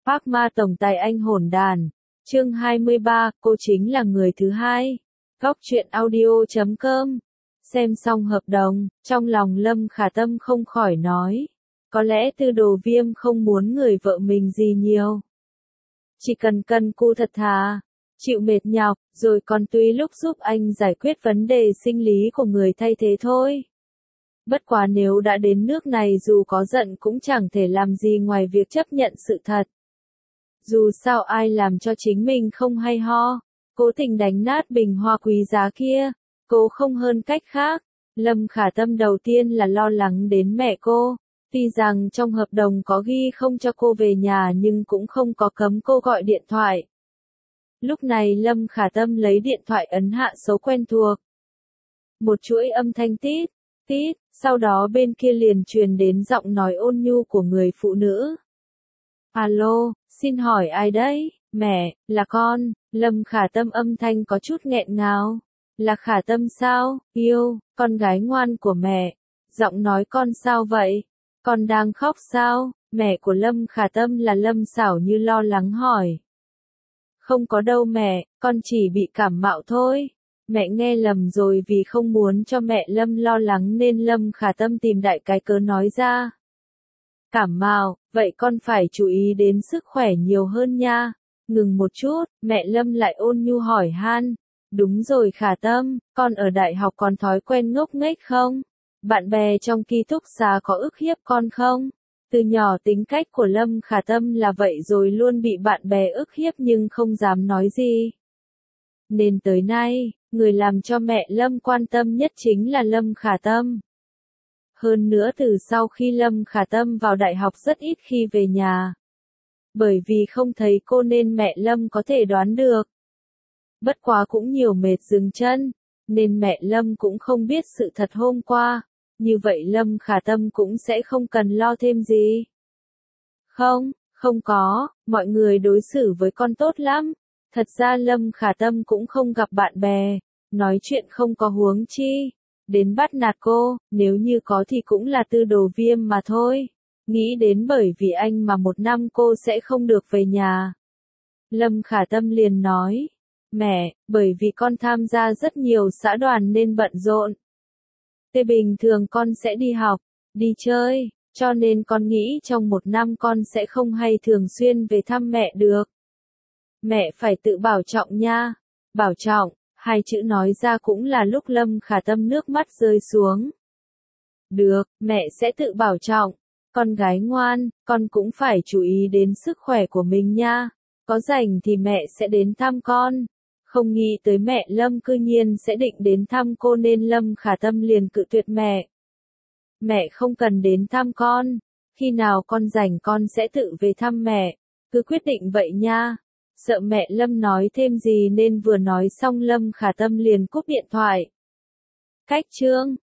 Phác ma tổng tài anh hỗn đàn. Chương 23, cô chính là người thứ hai. Góc truyện audio.com. Xem xong hợp đồng, trong lòng Lâm Khả Tâm không khỏi nói. Có lẽ Tư Đồ Viêm không muốn người vợ mình gì nhiều. Chỉ cần cân cù thật thà, chịu mệt nhọc, rồi còn tùy lúc giúp anh giải quyết vấn đề sinh lý của người thay thế thôi. Bất quá nếu đã đến nước này dù có giận cũng chẳng thể làm gì ngoài việc chấp nhận sự thật. Dù sao ai làm cho chính mình không hay ho, cố tình đánh nát bình hoa quý giá kia, cô không hơn cách khác. Lâm Khả Tâm đầu tiên là lo lắng đến mẹ cô, tuy rằng trong hợp đồng có ghi không cho cô về nhà nhưng cũng không có cấm cô gọi điện thoại. Lúc này Lâm Khả Tâm lấy điện thoại ấn hạ số quen thuộc. Một chuỗi âm thanh tít, tít, sau đó bên kia liền truyền đến giọng nói ôn nhu của người phụ nữ. Alo, xin hỏi ai đấy? Mẹ, là con. Lâm Khả Tâm âm thanh có chút nghẹn ngào. Là Khả Tâm sao? Yêu, con gái ngoan của mẹ. Giọng nói con sao vậy? Con đang khóc sao? Mẹ của Lâm Khả Tâm là Lâm Xảo Như lo lắng hỏi. Không có đâu mẹ, con chỉ bị cảm mạo thôi. Mẹ nghe lầm rồi, vì không muốn cho mẹ Lâm lo lắng nên Lâm Khả Tâm tìm đại cái cớ nói ra. Cảm mạo, vậy con phải chú ý đến sức khỏe nhiều hơn nha. Ngừng một chút, mẹ Lâm lại ôn nhu hỏi han. Đúng rồi Khả Tâm, con ở đại học còn thói quen ngốc nghếch không? Bạn bè trong ký túc xá có ức hiếp con không? Từ nhỏ tính cách của Lâm Khả Tâm là vậy rồi, luôn bị bạn bè ức hiếp nhưng không dám nói gì. Nên tới nay, người làm cho mẹ Lâm quan tâm nhất chính là Lâm Khả Tâm. Hơn nữa từ sau khi Lâm Khả Tâm vào đại học rất ít khi về nhà. Bởi vì không thấy cô nên mẹ Lâm có thể đoán được. Bất quá cũng nhiều mệt dừng chân, nên mẹ Lâm cũng không biết sự thật hôm qua. Như vậy Lâm Khả Tâm cũng sẽ không cần lo thêm gì. Không có, mọi người đối xử với con tốt lắm. Thật ra Lâm Khả Tâm cũng không gặp bạn bè, nói chuyện không có huống chi. Đến bắt nạt cô, nếu như có thì cũng là Tư Đồ Viêm mà thôi. Nghĩ đến bởi vì anh mà một năm cô sẽ không được về nhà. Lâm Khả Tâm liền nói, mẹ, bởi vì con tham gia rất nhiều xã đoàn nên bận rộn. Thế bình thường con sẽ đi học, đi chơi, cho nên con nghĩ trong một năm con sẽ không hay thường xuyên về thăm mẹ được. Mẹ phải tự bảo trọng nha. Bảo trọng, hai chữ nói ra cũng là lúc Lâm Khả Tâm nước mắt rơi xuống. Được, mẹ sẽ tự bảo trọng. Con gái ngoan, con cũng phải chú ý đến sức khỏe của mình nha. Có rảnh thì mẹ sẽ đến thăm con. Không nghĩ tới mẹ Lâm cư nhiên sẽ định đến thăm cô nên Lâm Khả Tâm liền cự tuyệt mẹ. Mẹ không cần đến thăm con. Khi nào con rảnh con sẽ tự về thăm mẹ. Cứ quyết định vậy nha. Sợ mẹ Lâm nói thêm gì nên vừa nói xong Lâm Khả Tâm liền cúp điện thoại. Cách chương